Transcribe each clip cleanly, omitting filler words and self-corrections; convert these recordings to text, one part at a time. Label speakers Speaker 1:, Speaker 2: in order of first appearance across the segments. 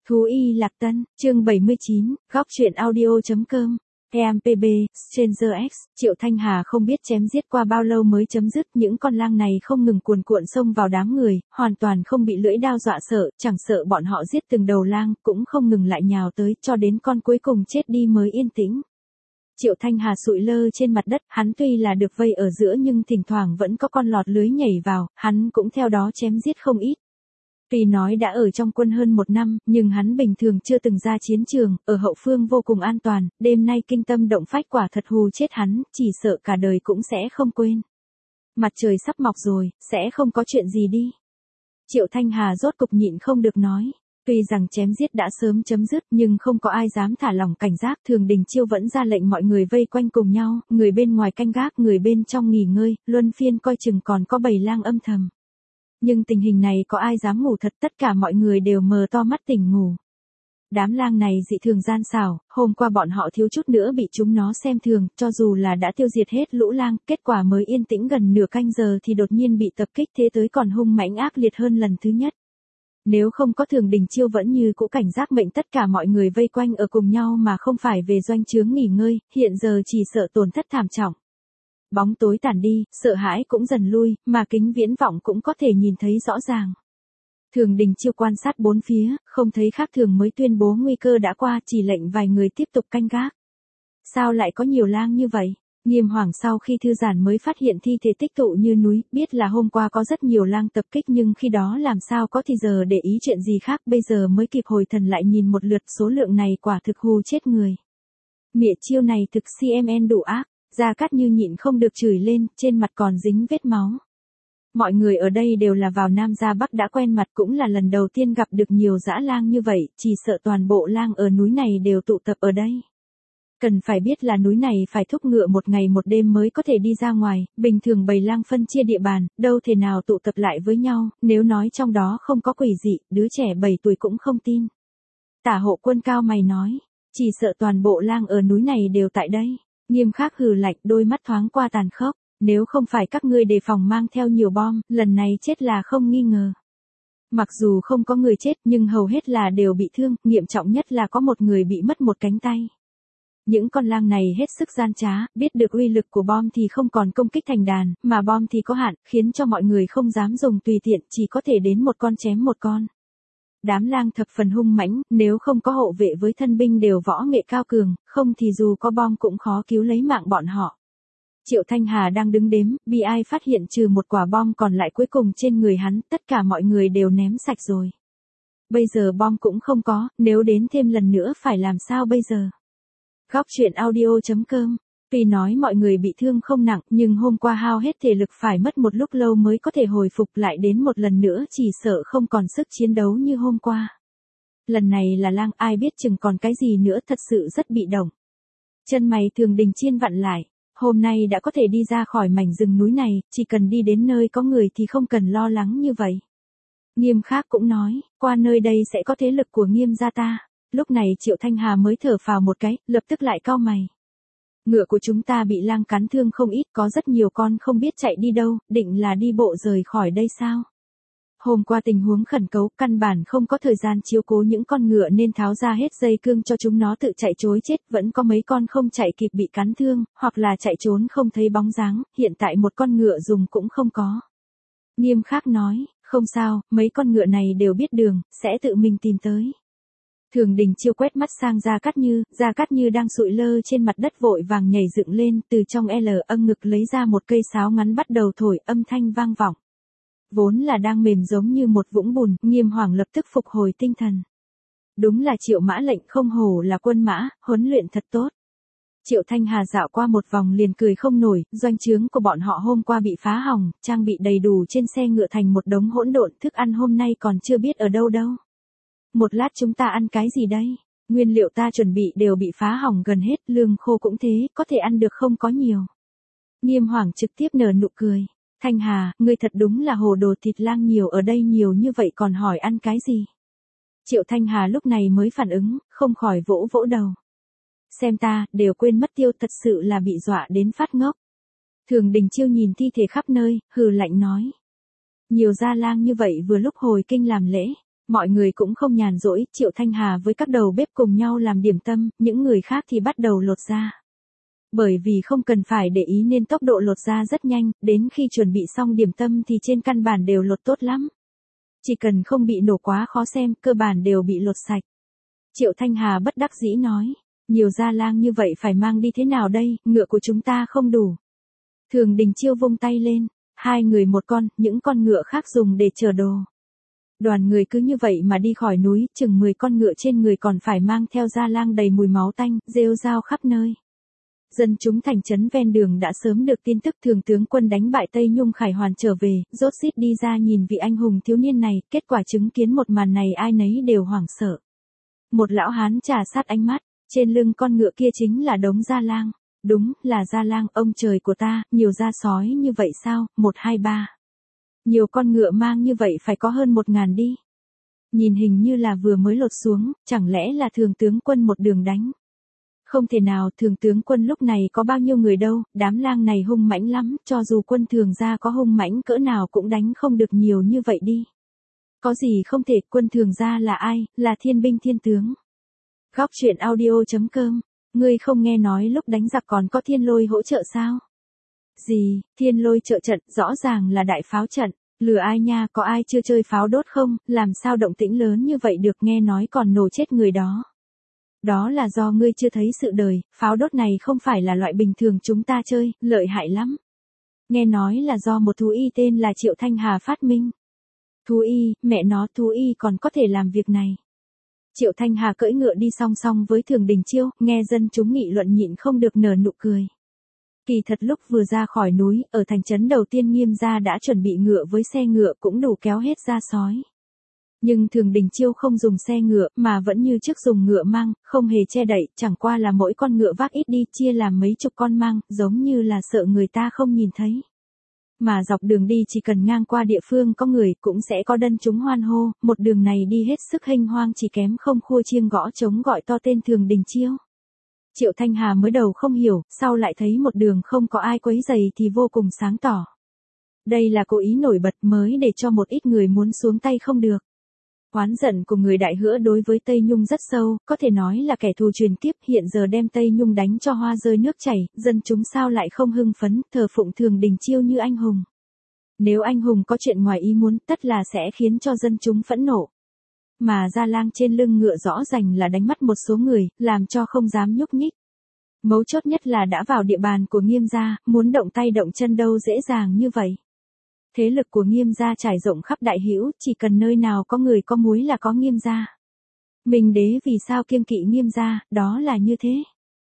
Speaker 1: Thú y Lạc Tân, chương 79, góc truyện audio.com. EMPB, Stranger X, Triệu Thanh Hà không biết chém giết qua bao lâu mới chấm dứt, những con lang này không ngừng cuồn cuộn xông vào đám người, hoàn toàn không bị lưỡi đao dọa sợ, chẳng sợ bọn họ giết từng đầu lang, cũng không ngừng lại nhào tới, cho đến con cuối cùng chết đi mới yên tĩnh. Triệu Thanh Hà sụi lơ trên mặt đất, hắn tuy là được vây ở giữa nhưng thỉnh thoảng vẫn có con lọt lưới nhảy vào, hắn cũng theo đó chém giết không ít. Tuy nói đã ở trong quân hơn 1 năm, nhưng hắn bình thường chưa từng ra chiến trường, ở hậu phương vô cùng an toàn, đêm nay kinh tâm động phách quả thật hù chết hắn, chỉ sợ cả đời cũng sẽ không quên. Mặt trời sắp mọc rồi, sẽ không có chuyện gì đi. Triệu Thanh Hà rốt cục nhịn không được nói. Tuy rằng chém giết đã sớm chấm dứt nhưng không có ai dám thả lỏng cảnh giác, Thường Đình Chiêu vẫn ra lệnh mọi người vây quanh cùng nhau, người bên ngoài canh gác, người bên trong nghỉ ngơi, luân phiên coi chừng còn có bầy lang âm thầm. Nhưng tình hình này có ai dám ngủ thật, tất cả mọi người đều mờ to mắt tỉnh ngủ. Đám lang này dị thường gian xảo, hôm qua bọn họ thiếu chút nữa bị chúng nó xem thường, cho dù là đã tiêu diệt hết lũ lang, kết quả mới yên tĩnh gần nửa canh giờ thì đột nhiên bị tập kích, thế tới còn hung mãnh ác liệt hơn lần thứ nhất. Nếu không có Thường Đình Chiêu vẫn như cũ cảnh giác mệnh tất cả mọi người vây quanh ở cùng nhau mà không phải về doanh trướng nghỉ ngơi, hiện giờ chỉ sợ tổn thất thảm trọng. Bóng tối tản đi, sợ hãi cũng dần lui, mà kính viễn vọng cũng có thể nhìn thấy rõ ràng. Thường Đình Chiêu quan sát bốn phía, không thấy khác thường mới tuyên bố nguy cơ đã qua, chỉ lệnh vài người tiếp tục canh gác. Sao lại có nhiều lang như vậy? Nghiêm Hoàng sau khi thư giãn mới phát hiện thi thể tích tụ như núi, biết là hôm qua có rất nhiều lang tập kích nhưng khi đó làm sao có thì giờ để ý chuyện gì khác, bây giờ mới kịp hồi thần lại nhìn một lượt, số lượng này quả thực hù chết người. Mịa chiêu này thực CMN đủ ác. Gia Cát Như nhịn không được chửi lên, trên mặt còn dính vết máu. Mọi người ở đây đều là vào Nam ra Bắc đã quen mặt, cũng là lần đầu tiên gặp được nhiều dã lang như vậy, chỉ sợ toàn bộ lang ở núi này đều tụ tập ở đây. Cần phải biết là núi này phải thúc ngựa 1 ngày 1 đêm mới có thể đi ra ngoài, bình thường bầy lang phân chia địa bàn, đâu thể nào tụ tập lại với nhau, nếu nói trong đó không có quỷ dị, đứa trẻ 7 tuổi cũng không tin. Tả Hộ Quân cao mày nói, chỉ sợ toàn bộ lang ở núi này đều tại đây. Nghiêm Khắc hừ lạnh, đôi mắt thoáng qua tàn khốc, nếu không phải các ngươi đề phòng mang theo nhiều bom, lần này chết là không nghi ngờ. Mặc dù không có người chết nhưng hầu hết là đều bị thương, nghiêm trọng nhất là có một người bị mất một cánh tay. Những con lang này hết sức gian trá, biết được uy lực của bom thì không còn công kích thành đàn, mà bom thì có hạn, khiến cho mọi người không dám dùng tùy tiện, chỉ có thể đến một con chém một con. Đám lang thập phần hung mãnh, nếu không có hộ vệ với thân binh đều võ nghệ cao cường, không thì dù có bom cũng khó cứu lấy mạng bọn họ. Triệu Thanh Hà đang đứng đếm, bị ai phát hiện trừ một quả bom còn lại cuối cùng trên người hắn, tất cả mọi người đều ném sạch rồi. Bây giờ bom cũng không có, nếu đến thêm lần nữa phải làm sao bây giờ? Góc truyện audio.com. Tuy nói mọi người bị thương không nặng, nhưng hôm qua hao hết thể lực phải mất một lúc lâu mới có thể hồi phục lại, đến một lần nữa chỉ sợ không còn sức chiến đấu như hôm qua. Lần này là lang, ai biết chừng còn cái gì nữa, thật sự rất bị động. Chân mày Thường Đình Chiên vặn lại, hôm nay đã có thể đi ra khỏi mảnh rừng núi này, chỉ cần đi đến nơi có người thì không cần lo lắng như vậy. Nghiêm Khắc cũng nói, qua nơi đây sẽ có thế lực của Nghiêm gia ta. Lúc này Triệu Thanh Hà mới thở phào một cái, lập tức lại cau mày. Ngựa của chúng ta bị lang cắn thương không ít, có rất nhiều con không biết chạy đi đâu, định là đi bộ rời khỏi đây sao? Hôm qua tình huống khẩn cấp, căn bản không có thời gian chiếu cố những con ngựa nên tháo ra hết dây cương cho chúng nó tự chạy trối chết, vẫn có mấy con không chạy kịp bị cắn thương, hoặc là chạy trốn không thấy bóng dáng, hiện tại một con ngựa dùng cũng không có. Nghiêm Khắc nói, không sao, mấy con ngựa này đều biết đường, sẽ tự mình tìm tới. Thường Đình Chiêu quét mắt sang Gia Cát Như đang sụi lơ trên mặt đất vội vàng nhảy dựng lên, từ trong âm ngực lấy ra một cây sáo ngắn bắt đầu thổi, âm thanh vang vọng. Vốn là đang mềm giống như một vũng bùn, Nghiêm Hoàng lập tức phục hồi tinh thần. Đúng là Triệu Mã lệnh, không hổ là quân mã, huấn luyện thật tốt. Triệu Thanh Hà dạo qua một vòng liền cười không nổi, doanh trướng của bọn họ hôm qua bị phá hỏng, trang bị đầy đủ trên xe ngựa thành một đống hỗn độn, thức ăn hôm nay còn chưa biết ở đâu đâu. Một lát chúng ta ăn cái gì đây? Nguyên liệu ta chuẩn bị đều bị phá hỏng gần hết, lương khô cũng thế, có thể ăn được không có nhiều. Nghiêm Hoàng trực tiếp nở nụ cười. Thanh Hà, ngươi thật đúng là hồ đồ, thịt lang nhiều ở đây nhiều như vậy còn hỏi ăn cái gì? Triệu Thanh Hà lúc này mới phản ứng, không khỏi vỗ vỗ đầu. Xem ta, đều quên mất tiêu, thật sự là bị dọa đến phát ngốc. Thường Đình Chiêu nhìn thi thể khắp nơi, hừ lạnh nói. Nhiều gia lang như vậy vừa lúc hồi kinh làm lễ. Mọi người cũng không nhàn rỗi, Triệu Thanh Hà với các đầu bếp cùng nhau làm điểm tâm, những người khác thì bắt đầu lột da. Bởi vì không cần phải để ý nên tốc độ lột da rất nhanh, đến khi chuẩn bị xong điểm tâm thì trên căn bản đều lột tốt lắm. Chỉ cần không bị nổ quá khó xem, cơ bản đều bị lột sạch. Triệu Thanh Hà bất đắc dĩ nói, nhiều gia lang như vậy phải mang đi thế nào đây, ngựa của chúng ta không đủ. Thường Đình Chiêu vung tay lên, 2 người một con, những con ngựa khác dùng để chở đồ. Đoàn người cứ như vậy mà đi khỏi núi, chừng 10 con ngựa trên người còn phải mang theo gia lang đầy mùi máu tanh, rêu rao khắp nơi. Dân chúng thành trấn ven đường đã sớm được tin tức Thường tướng quân đánh bại Tây Nhung Khải Hoàn trở về, rốt rít đi ra nhìn vị anh hùng thiếu niên này, kết quả chứng kiến một màn này ai nấy đều hoảng sợ. Một lão hán trà sát ánh mắt, trên lưng con ngựa kia chính là đống gia lang. Đúng, là gia lang, ông trời của ta, nhiều gia sói như vậy sao, 1, 2, 3. Nhiều con ngựa mang như vậy phải có hơn 1.000 đi. Nhìn hình như là vừa mới lột xuống, chẳng lẽ là Thường tướng quân một đường đánh. Không thể nào, Thường tướng quân lúc này có bao nhiêu người đâu, đám lang này hung mãnh lắm, cho dù quân Thường gia có hung mãnh cỡ nào cũng đánh không được nhiều như vậy đi. Có gì không thể, quân Thường gia là ai, là thiên binh thiên tướng. Góc truyện audio.com, ngươi không nghe nói lúc đánh giặc còn có thiên lôi hỗ trợ sao? Gì, thiên lôi trợ trận, rõ ràng là đại pháo trận, lừa ai nha, có ai chưa chơi pháo đốt không, làm sao động tĩnh lớn như vậy được, nghe nói còn nổ chết người đó. Đó là do ngươi chưa thấy sự đời, pháo đốt này không phải là loại bình thường chúng ta chơi, lợi hại lắm. Nghe nói là do một thú y tên là Triệu Thanh Hà phát minh. Thú y, mẹ nó, thú y còn có thể làm việc này. Triệu Thanh Hà cưỡi ngựa đi song song với Thường Đình Chiêu, nghe dân chúng nghị luận nhịn không được nở nụ cười. Kỳ thật lúc vừa ra khỏi núi, ở thành trấn đầu tiên Nghiêm gia đã chuẩn bị ngựa với xe ngựa cũng đủ kéo hết gia sói. Nhưng Thường Đình Chiêu không dùng xe ngựa mà vẫn như trước dùng ngựa mang, không hề che đậy, chẳng qua là mỗi con ngựa vác ít đi chia làm mấy chục con mang, giống như là sợ người ta không nhìn thấy. Mà dọc đường đi chỉ cần ngang qua địa phương có người cũng sẽ có dân chúng hoan hô, một đường này đi hết sức hênh hoang chỉ kém không khua chiêng gõ trống gọi to tên Thường Đình Chiêu. Triệu Thanh Hà mới đầu không hiểu, sau lại thấy một đường không có ai quấy rầy thì vô cùng sáng tỏ. Đây là cố ý nổi bật mới để cho một ít người muốn xuống tay không được. Oán giận của người Đại Hữa đối với Tây Nhung rất sâu, có thể nói là kẻ thù truyền kiếp, hiện giờ đem Tây Nhung đánh cho hoa rơi nước chảy, dân chúng sao lại không hưng phấn, thờ phụng Thường Đình Chiêu như anh hùng. Nếu anh hùng có chuyện ngoài ý muốn, tất là sẽ khiến cho dân chúng phẫn nộ. Mà gia lang trên lưng ngựa rõ ràng là đánh mất một số người, làm cho không dám nhúc nhích. Mấu chốt nhất là đã vào địa bàn của Nghiêm gia, muốn động tay động chân đâu dễ dàng như vậy. Thế lực của Nghiêm gia trải rộng khắp Đại Hữu, chỉ cần nơi nào có người có múi là có Nghiêm gia. Minh đế vì sao kiêng kỵ Nghiêm gia, đó là như thế.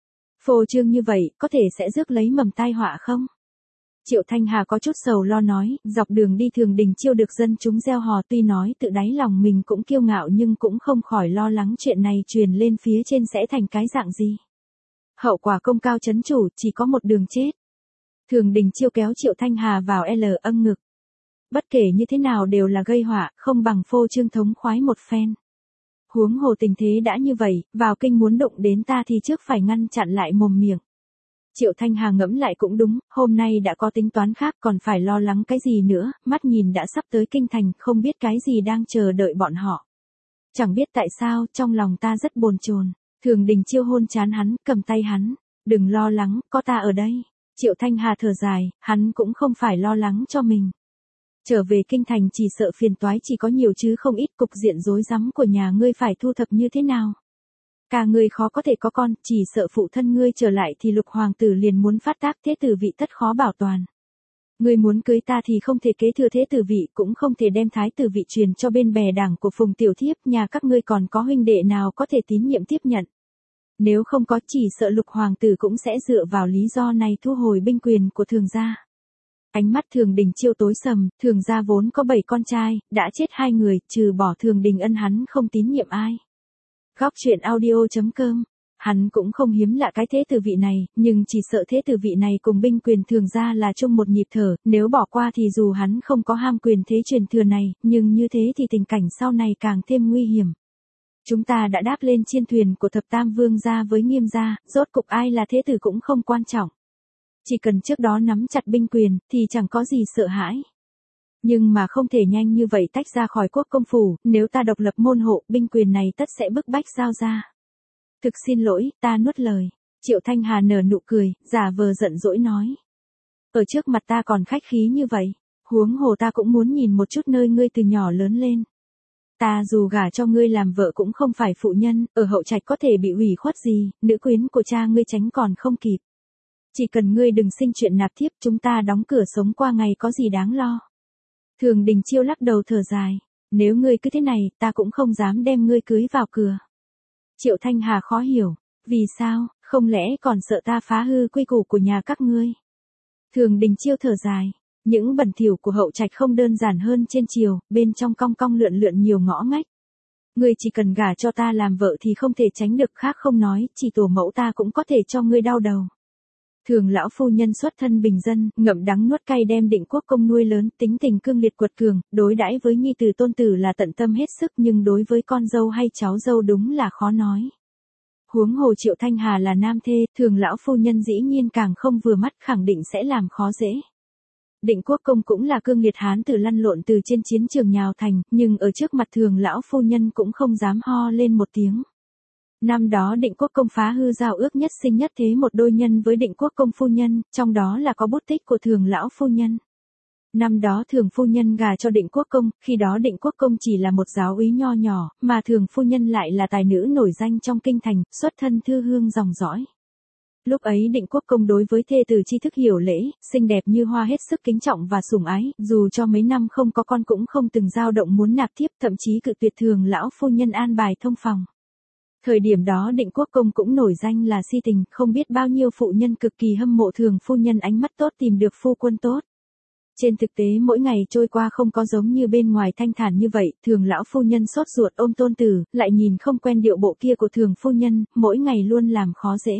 Speaker 1: Phô trương như vậy, có thể sẽ rước lấy mầm tai họa không? Triệu Thanh Hà có chút sầu lo nói, dọc đường đi Thường Đình Chiêu được dân chúng reo hò, tuy nói tự đáy lòng mình cũng kiêu ngạo nhưng cũng không khỏi lo lắng chuyện này truyền lên phía trên sẽ thành cái dạng gì. Hậu quả công cao chấn chủ, chỉ có một đường chết. Thường Đình Chiêu kéo Triệu Thanh Hà vào âm ngực. Bất kể như thế nào đều là gây họa, không bằng phô trương thống khoái một phen. Huống hồ tình thế đã như vậy, vào kinh muốn đụng đến ta thì trước phải ngăn chặn lại mồm miệng. Triệu Thanh Hà ngẫm lại cũng đúng, hôm nay đã có tính toán khác còn phải lo lắng cái gì nữa, mắt nhìn đã sắp tới kinh thành, không biết cái gì đang chờ đợi bọn họ. Chẳng biết tại sao, trong lòng ta rất bồn chồn. Thường Đình Chiêu hôn trán hắn, cầm tay hắn. Đừng lo lắng, có ta ở đây. Triệu Thanh Hà thở dài, hắn cũng không phải lo lắng cho mình. Trở về kinh thành chỉ sợ phiền toái chỉ có nhiều chứ không ít, cục diện rối rắm của nhà ngươi phải thu thập như thế nào. Cả ngươi khó có thể có con, chỉ sợ phụ thân ngươi trở lại thì Lục hoàng tử liền muốn phát tác, thế tử vị tất khó bảo toàn. Ngươi muốn cưới ta thì không thể kế thừa thế tử vị, cũng không thể đem thái tử vị truyền cho bên bè đảng của Phùng tiểu thiếp, nhà các ngươi còn có huynh đệ nào có thể tín nhiệm tiếp nhận. Nếu không có, chỉ sợ Lục hoàng tử cũng sẽ dựa vào lý do này thu hồi binh quyền của Thường gia. Ánh mắt Thường Đình Chiêu tối sầm, Thường gia vốn có 7 con trai, đã chết 2 người, trừ bỏ Thường Đình Ân hắn không tín nhiệm ai. Góc truyện audio.com, hắn cũng không hiếm lạ cái thế tử vị này, nhưng chỉ sợ thế tử vị này cùng binh quyền Thường gia là chung một nhịp thở, nếu bỏ qua thì dù hắn không có ham quyền thế truyền thừa này, nhưng như thế thì tình cảnh sau này càng thêm nguy hiểm. Chúng ta đã đáp lên chiên thuyền của Thập Tam Vương gia với Nghiêm gia, rốt cục ai là thế tử cũng không quan trọng. Chỉ cần trước đó nắm chặt binh quyền, thì chẳng có gì sợ hãi. Nhưng mà không thể nhanh như vậy tách ra khỏi quốc công phủ, nếu ta độc lập môn hộ, binh quyền này tất sẽ bức bách giao ra. Thực xin lỗi, ta nuốt lời. Triệu Thanh Hà nở nụ cười, giả vờ giận dỗi nói. Ở trước mặt ta còn khách khí như vậy, huống hồ ta cũng muốn nhìn một chút nơi ngươi từ nhỏ lớn lên. Ta dù gả cho ngươi làm vợ cũng không phải phụ nhân, ở hậu trạch có thể bị ủy khuất gì, nữ quyến của cha ngươi tránh còn không kịp. Chỉ cần ngươi đừng sinh chuyện nạp thiếp, chúng ta đóng cửa sống qua ngày có gì đáng lo. Thường Đình Chiêu lắc đầu thở dài, nếu ngươi cứ thế này, ta cũng không dám đem ngươi cưới vào cửa. Triệu Thanh Hà khó hiểu, vì sao, không lẽ còn sợ ta phá hư quy củ của nhà các ngươi? Thường Đình Chiêu thở dài, những bẩn thỉu của hậu trạch không đơn giản hơn trên triều, bên trong cong cong lượn lượn nhiều ngõ ngách. Ngươi chỉ cần gả cho ta làm vợ thì không thể tránh được, khác không nói, chỉ tổ mẫu ta cũng có thể cho ngươi đau đầu. Thường lão phu nhân xuất thân bình dân, ngậm đắng nuốt cay đem Định Quốc công nuôi lớn, tính tình cương liệt quật cường, đối đãi với nhi tử tôn tử là tận tâm hết sức, nhưng đối với con dâu hay cháu dâu đúng là khó nói. Huống hồ Triệu Thanh Hà là nam thê, Thường lão phu nhân dĩ nhiên càng không vừa mắt, khẳng định sẽ làm khó dễ. Định Quốc công cũng là cương liệt hán tử lăn lộn từ trên chiến trường nhào thành, nhưng ở trước mặt Thường lão phu nhân cũng không dám ho lên một tiếng. Năm đó Định Quốc công phá hư giao ước nhất sinh nhất thế một đôi nhân với Định Quốc công phu nhân, trong đó là có bút tích của Thường lão phu nhân. Năm đó Thường phu nhân gả cho Định Quốc công, khi đó Định Quốc công chỉ là một giáo úy nho nhỏ, mà Thường phu nhân lại là tài nữ nổi danh trong kinh thành, xuất thân thư hương dòng dõi. Lúc ấy Định Quốc công đối với thê tử tri thức hiểu lễ, xinh đẹp như hoa hết sức kính trọng và sủng ái, dù cho mấy năm không có con cũng không từng dao động muốn nạp thiếp, thậm chí cự tuyệt Thường lão phu nhân an bài thông phòng. Thời điểm đó Định Quốc công cũng nổi danh là si tình, không biết bao nhiêu phụ nhân cực kỳ hâm mộ Thường phu nhân ánh mắt tốt tìm được phu quân tốt. Trên thực tế mỗi ngày trôi qua không có giống như bên ngoài thanh thản như vậy, Thường lão phu nhân sốt ruột ôm tôn tử, lại nhìn không quen điệu bộ kia của Thường phu nhân, mỗi ngày luôn làm khó dễ.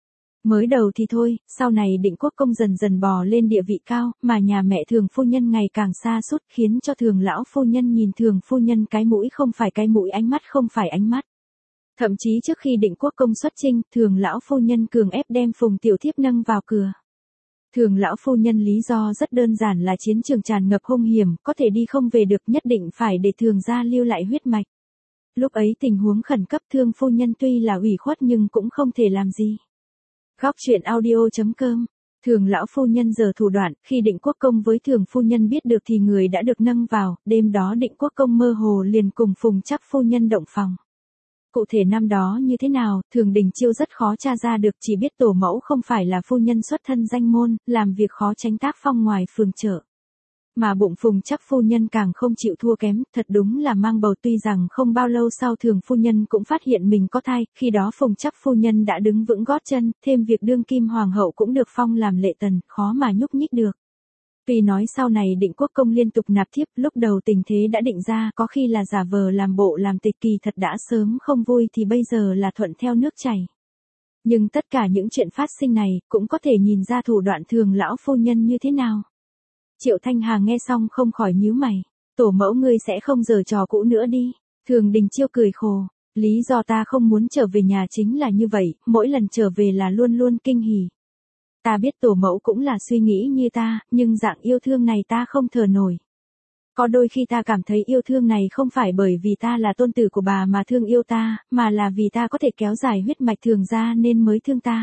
Speaker 1: Mới đầu thì thôi, sau này Định Quốc công dần dần bò lên địa vị cao, mà nhà mẹ Thường phu nhân ngày càng xa sút, khiến cho Thường lão phu nhân nhìn Thường phu nhân cái mũi không phải cái mũi, ánh mắt không phải ánh mắt. Thậm chí trước khi Định Quốc công xuất chinh, Thường lão phu nhân cường ép đem Phùng tiểu thiếp nâng vào cửa. Thường lão phu nhân lý do rất đơn giản là chiến trường tràn ngập hung hiểm, có thể đi không về được, nhất định phải để Thường gia lưu lại huyết mạch. Lúc ấy tình huống khẩn cấp, Thường phu nhân tuy là ủy khuất nhưng cũng không thể làm gì. Góc truyện audio.com. Thường lão phu nhân giờ thủ đoạn, khi Định Quốc công với Thường phu nhân biết được thì người đã được nâng vào, đêm đó Định Quốc công mơ hồ liền cùng Phùng Trác phu nhân động phòng. Cụ thể năm đó như thế nào, Thường Đình Chiêu rất khó tra ra được, chỉ biết tổ mẫu không phải là phu nhân xuất thân danh môn, làm việc khó tránh tác phong ngoài phường chợ. Mà bụng Phùng Trác phu nhân càng không chịu thua kém, thật đúng là mang bầu, tuy rằng không bao lâu sau Thường phu nhân cũng phát hiện mình có thai, khi đó Phùng Trác phu nhân đã đứng vững gót chân, thêm việc đương kim hoàng hậu cũng được phong làm lệ tần, khó mà nhúc nhích được. Tuy nói sau này Định Quốc công liên tục nạp thiếp, lúc đầu tình thế đã định ra, có khi là giả vờ làm bộ làm tịch, kỳ thật đã sớm không vui thì bây giờ là thuận theo nước chảy. Nhưng tất cả những chuyện phát sinh này, cũng có thể nhìn ra thủ đoạn Thường lão phu nhân như thế nào. Triệu Thanh Hà nghe xong không khỏi nhíu mày, tổ mẫu ngươi sẽ không giở trò cũ nữa đi. Thường Đình Chiêu cười khổ, lý do ta không muốn trở về nhà chính là như vậy, mỗi lần trở về là luôn luôn kinh hỉ. Ta biết tổ mẫu cũng là suy nghĩ như ta, nhưng dạng yêu thương này ta không thở nổi. Có đôi khi ta cảm thấy yêu thương này không phải bởi vì ta là tôn tử của bà mà thương yêu ta, mà là vì ta có thể kéo dài huyết mạch Thường gia nên mới thương ta.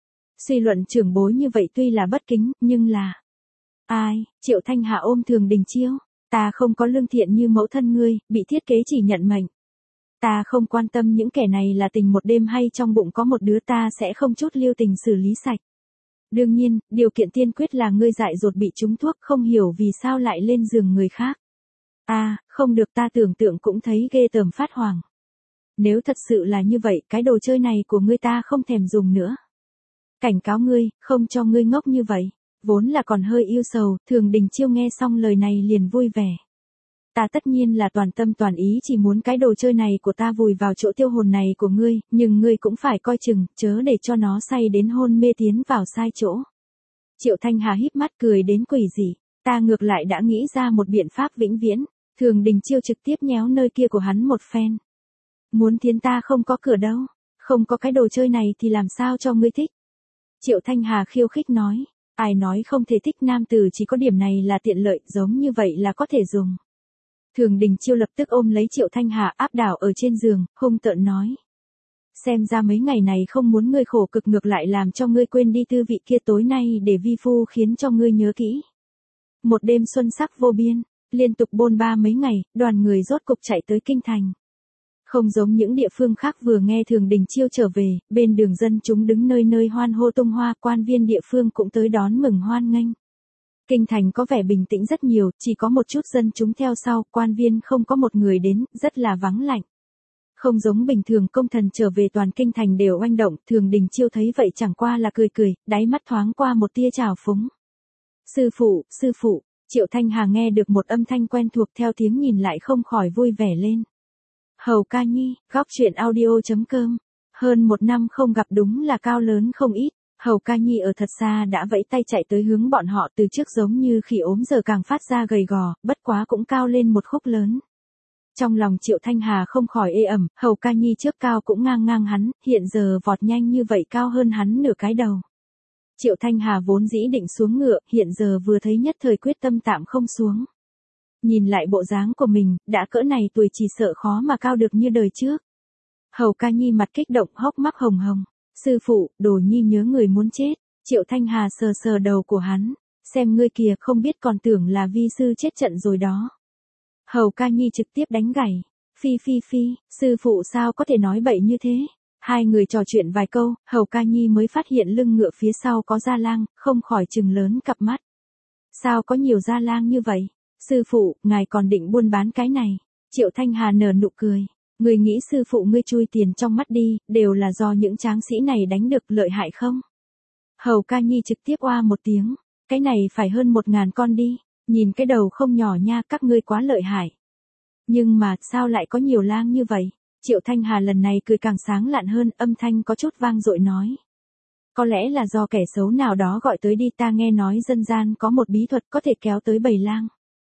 Speaker 1: Suy luận trưởng bối như vậy tuy là bất kính, nhưng là... Ai? Triệu Thanh Hà ôm Thường Đình Chiêu. Ta không có lương thiện như mẫu thân ngươi, bị thiết kế chỉ nhận mệnh. Ta không quan tâm những kẻ này là tình một đêm hay trong bụng có một đứa, ta sẽ không chút lưu tình xử lý sạch. Đương nhiên, điều kiện tiên quyết là ngươi dại dột bị trúng thuốc, không hiểu vì sao lại lên giường người khác. Không được, ta tưởng tượng cũng thấy ghê tởm phát hoảng. Nếu thật sự là như vậy, cái đồ chơi này của ngươi ta không thèm dùng nữa. Cảnh cáo ngươi, không cho ngươi ngốc như vậy. Vốn là còn hơi yêu sầu, Thường Đình Chiêu nghe xong lời này liền vui vẻ. Ta tất nhiên là toàn tâm toàn ý chỉ muốn cái đồ chơi này của ta vùi vào chỗ tiêu hồn này của ngươi, nhưng ngươi cũng phải coi chừng, chớ để cho nó say đến hôn mê tiến vào sai chỗ. Triệu Thanh Hà híp mắt cười đến quỷ dị, ta ngược lại đã nghĩ ra một biện pháp vĩnh viễn. Thường Đình Chiêu trực tiếp nhéo nơi kia của hắn một phen. Muốn thiến ta không có cửa đâu, không có cái đồ chơi này thì làm sao cho ngươi thích. Triệu Thanh Hà khiêu khích nói, Ai nói không thể thích nam tử, chỉ có điểm này là tiện lợi, giống như vậy là có thể dùng. Thường Đình Chiêu lập tức ôm lấy Triệu Thanh Hà áp đảo ở trên giường, hung tợn nói. Xem ra mấy ngày này không muốn ngươi khổ cực, ngược lại làm cho ngươi quên đi tư vị kia, tối nay để vi phu khiến cho ngươi nhớ kỹ. Một đêm xuân sắc vô biên, liên tục bôn ba mấy ngày, đoàn người rốt cục chạy tới kinh thành. Không giống những địa phương khác, vừa nghe Thường Đình Chiêu trở về, bên đường dân chúng đứng nơi nơi hoan hô tung hoa, quan viên địa phương cũng tới đón mừng hoan nghênh. Kinh thành có vẻ bình tĩnh rất nhiều, chỉ có một chút dân chúng theo sau, quan viên không có một người đến, rất là vắng lạnh. Không giống bình thường công thần trở về toàn kinh thành đều oanh động, Thường Đình Chiêu thấy vậy chẳng qua là cười cười, đáy mắt thoáng qua một tia trào phúng. Sư phụ, Triệu Thanh Hà nghe được một âm thanh quen thuộc, theo tiếng nhìn lại không khỏi vui vẻ lên. Hầu ca nhi, góc truyện audio.com. Hơn một năm không gặp đúng là cao lớn không ít. Hầu ca nhi ở thật xa đã vẫy tay chạy tới hướng bọn họ, từ trước giống như khỉ ốm giờ càng phát ra gầy gò, bất quá cũng cao lên một khúc lớn. Trong lòng Triệu Thanh Hà không khỏi ê ẩm, Hầu ca nhi trước cao cũng ngang ngang hắn, hiện giờ vọt nhanh như vậy cao hơn hắn nửa cái đầu. Triệu Thanh Hà vốn dĩ định xuống ngựa, hiện giờ vừa thấy nhất thời quyết tâm tạm không xuống. Nhìn lại bộ dáng của mình, đã cỡ này tuổi chỉ sợ khó mà cao được như đời trước. Hầu ca nhi mặt kích động, hốc mắt hồng hồng. Sư phụ, đồ nhi nhớ người muốn chết. Triệu Thanh Hà sờ sờ đầu của hắn. Xem ngươi kìa, không biết còn tưởng là vi sư chết trận rồi đó. Hầu ca nhi trực tiếp đánh gảy. Phi, sư phụ sao có thể nói bậy như thế. Hai người trò chuyện vài câu, Hầu ca nhi mới phát hiện lưng ngựa phía sau có gia lang, không khỏi trừng lớn cặp mắt. Sao có nhiều gia lang như vậy? Sư phụ, ngài còn định buôn bán cái này. Triệu Thanh Hà nở nụ cười. Ngươi nghĩ sư phụ ngươi chui tiền trong mắt đi, đều là do những tráng sĩ này đánh được, lợi hại không? Hầu ca nhi trực tiếp oa một tiếng. Cái này phải hơn 1000 con đi. Nhìn cái đầu không nhỏ nha, các ngươi quá lợi hại. Nhưng mà, sao lại có nhiều lang như vậy? Triệu Thanh Hà lần này cười càng sáng lạn hơn, âm thanh có chút vang dội nói. Có lẽ là do kẻ xấu nào đó gọi tới đi, ta nghe nói dân gian có một bí thuật có thể kéo tới bầy lang.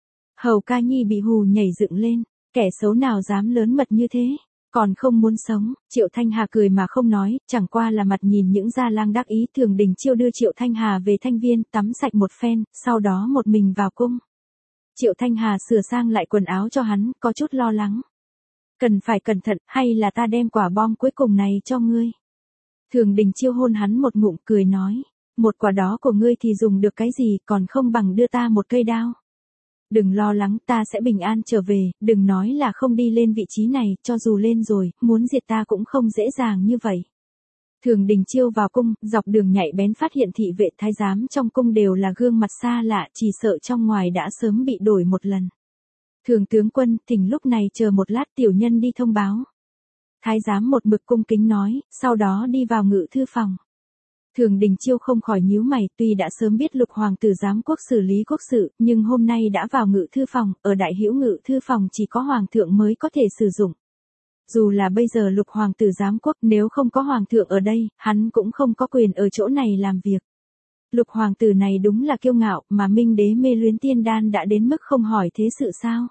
Speaker 1: Hầu ca nhi bị hù nhảy dựng lên, kẻ xấu nào dám lớn mật như thế, còn không muốn sống. Triệu Thanh Hà cười mà không nói, chẳng qua là mặt nhìn những gia lang đắc ý. Thường Đình Chiêu đưa Triệu Thanh Hà về Thanh Viên, tắm sạch một phen, sau đó một mình vào cung. Triệu Thanh Hà sửa sang lại quần áo cho hắn, có chút lo lắng. Cần phải cẩn thận, hay là ta đem quả bom cuối cùng này cho ngươi? Thường Đình Chiêu hôn hắn một ngụm, cười nói, một quả đó của ngươi thì dùng được cái gì, còn không bằng đưa ta một cây đao. Đừng lo lắng, ta sẽ bình an trở về, đừng nói là không đi lên vị trí này, cho dù lên rồi, muốn diệt ta cũng không dễ dàng như vậy. Thường Đình Chiêu vào cung, dọc đường nhạy bén phát hiện thị vệ thái giám trong cung đều là gương mặt xa lạ, chỉ sợ trong ngoài đã sớm bị đổi một lần. Thường tướng quân, thỉnh lúc này chờ một lát, tiểu nhân đi thông báo. Thái giám một mực cung kính nói, sau đó đi vào ngự thư phòng. Thường Đình Chiêu không khỏi nhíu mày, tuy đã sớm biết Lục hoàng tử giám quốc xử lý quốc sự, nhưng hôm nay đã vào ngự thư phòng, ở Đại Hữu ngự thư phòng chỉ có hoàng thượng mới có thể sử dụng. Dù là bây giờ Lục hoàng tử giám quốc, nếu không có hoàng thượng ở đây, hắn cũng không có quyền ở chỗ này làm việc. Lục hoàng tử này đúng là kiêu ngạo, mà Minh đế mê luyến tiên đan đã đến mức không hỏi thế sự sao?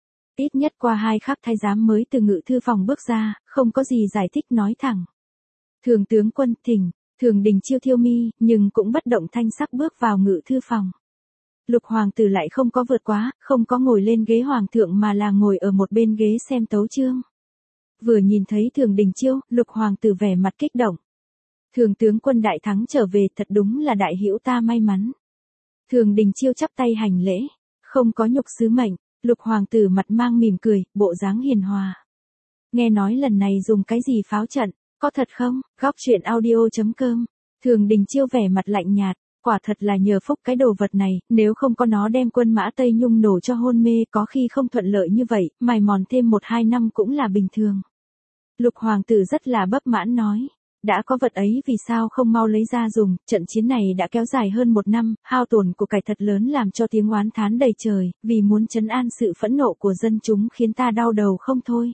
Speaker 1: Ít nhất qua 2 khắc thái giám mới từ ngự thư phòng bước ra, không có gì giải thích nói thẳng. Thường tướng quân, thỉnh. Thường Đình Chiêu thiêu mi, nhưng cũng bất động thanh sắc bước vào ngự thư phòng. Lục hoàng tử lại không có vượt quá, không có ngồi lên ghế hoàng thượng mà là ngồi ở một bên ghế xem tấu chương. Vừa nhìn thấy Thường Đình Chiêu, Lục hoàng tử vẻ mặt kích động. Thường tướng quân đại thắng trở về, thật đúng là đại hữu ta may mắn. Thường Đình Chiêu chắp tay hành lễ, không có nhục sứ mệnh. Lục hoàng tử mặt mang mỉm cười, bộ dáng hiền hòa. Nghe nói lần này dùng cái gì pháo trận, có thật không? Góc truyện audio.com. Thường Đình Chiêu vẻ mặt lạnh nhạt, quả thật là nhờ phúc cái đồ vật này, nếu không có nó đem quân mã Tây Nhung nổ cho hôn mê, có khi không thuận lợi như vậy, mài mòn thêm 1-2 năm cũng là bình thường. Lục hoàng tử rất là bất mãn nói. Đã có vật ấy vì sao không mau lấy ra dùng, trận chiến này đã kéo dài hơn 1 năm, hao tổn của cải thật lớn làm cho tiếng oán thán đầy trời, vì muốn trấn an sự phẫn nộ của dân chúng khiến ta đau đầu không thôi.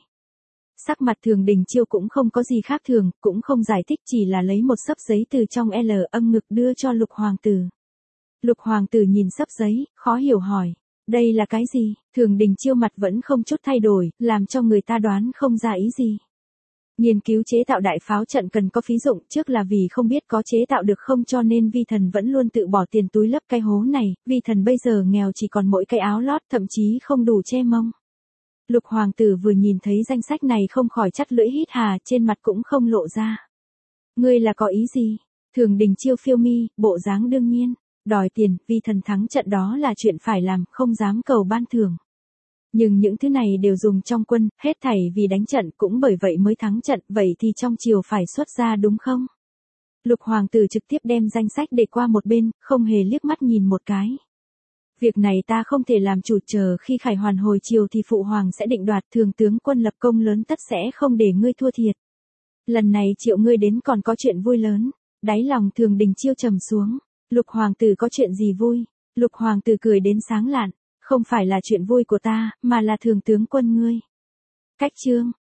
Speaker 1: Sắc mặt Thường Đình Chiêu cũng không có gì khác thường, cũng không giải thích, chỉ là lấy một xấp giấy từ trong âm ngực đưa cho Lục hoàng tử. Lục hoàng tử nhìn xấp giấy, khó hiểu hỏi, đây là cái gì? Thường Đình Chiêu mặt vẫn không chút thay đổi, làm cho người ta đoán không ra ý gì. Nghiên cứu chế tạo đại pháo trận cần có phí dụng, trước là vì không biết có chế tạo được không cho nên vi thần vẫn luôn tự bỏ tiền túi lấp cái hố này, vi thần bây giờ nghèo chỉ còn mỗi cái áo lót, thậm chí không đủ che mông. Lục hoàng tử vừa nhìn thấy danh sách này không khỏi chắt lưỡi hít hà, trên mặt cũng không lộ ra. Ngươi là có ý gì? Thường Đình Chiêu phiêu mi, bộ dáng đương nhiên, đòi tiền, vi thần thắng trận đó là chuyện phải làm, không dám cầu ban thưởng. Nhưng những thứ này đều dùng trong quân, hết thảy vì đánh trận, cũng bởi vậy mới thắng trận, vậy thì trong triều phải xuất ra đúng không? Lục hoàng tử trực tiếp đem danh sách để qua một bên, không hề liếc mắt nhìn một cái. Việc này ta không thể làm chủ, chờ khi Khải Hoàn hồi triều thì phụ hoàng sẽ định đoạt, thường tướng quân lập công lớn tất sẽ không để ngươi thua thiệt. Lần này triệu ngươi đến còn có chuyện vui lớn. Đáy lòng Thường Đình Chiêu trầm xuống. Lục hoàng tử có chuyện gì vui? Lục hoàng tử cười đến sáng lạn. Không phải là chuyện vui của ta, mà là thường tướng quân ngươi. Cách chương.